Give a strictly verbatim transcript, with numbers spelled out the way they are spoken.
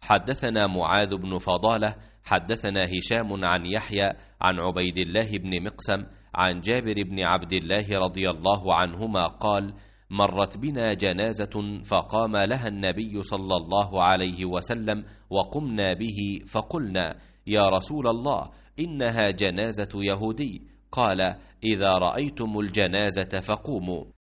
حدثنا معاذ بن فضالة حدثنا هشام عن يحيى عن عبيد الله بن مقسم عن جابر بن عبد الله رضي الله عنهما قال: مرت بنا جنازة فقام لها النبي صلى الله عليه وسلم وقمنا به، فقلنا: يا رسول الله، إنها جنازة يهودي. قال: إذا رأيتم الجنازة فقوموا.